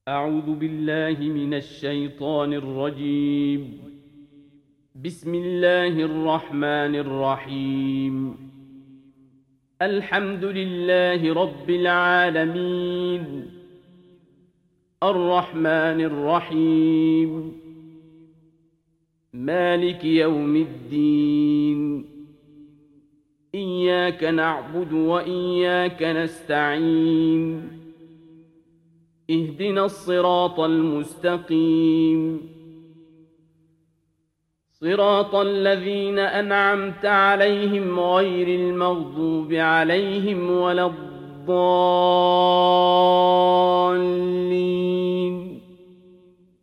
أعوذ بالله من الشيطان الرجيم. بسم الله الرحمن الرحيم. الحمد لله رب العالمين، الرحمن الرحيم، مالك يوم الدين. إياك نعبد وإياك نستعين. اهدنا الصراط المستقيم، صراط الذين أنعمت عليهم غير المغضوب عليهم ولا الضالين.